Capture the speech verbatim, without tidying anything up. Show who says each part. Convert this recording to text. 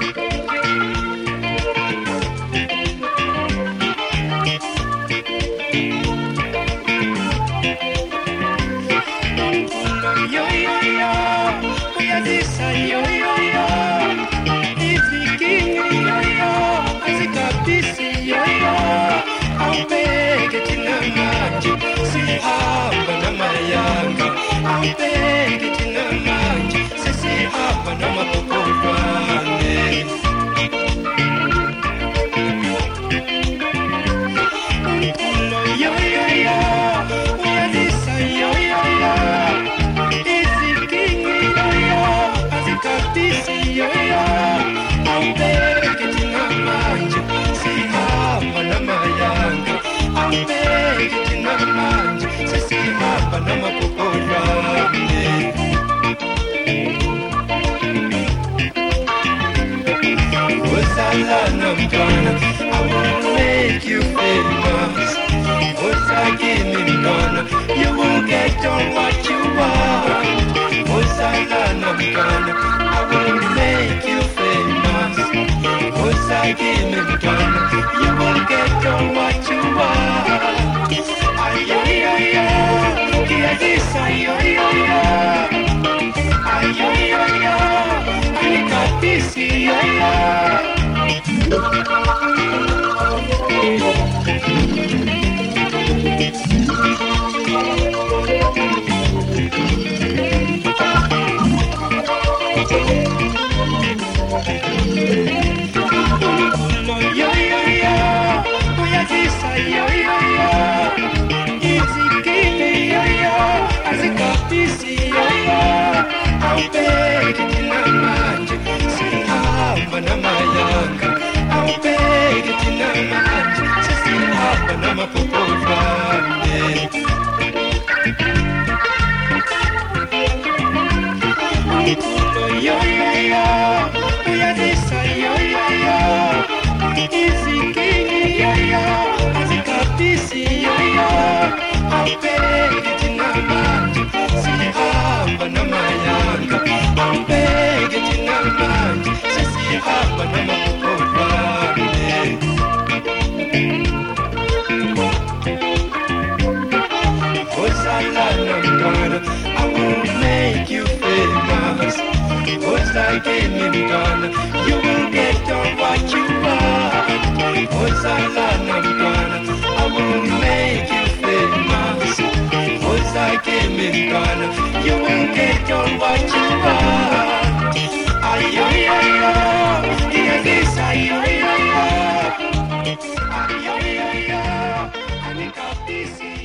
Speaker 1: I wanna make you famous. Osa give me done, you will get on what you want. Osa I'm gonna, I will make you famous. Osa give me done, you will get on what you want. Ayo yo yo, kia this ayo yo yo, ayo yo yo, I got this yo yo. I will make you famous. Once I give me done, you will get on what you want. Once I learn I'm gonna, I will make you famous. Once I give me done, you will get on what you want. Ayo yo yo, hear this ayo yo yo, ayo yo yo, I got this.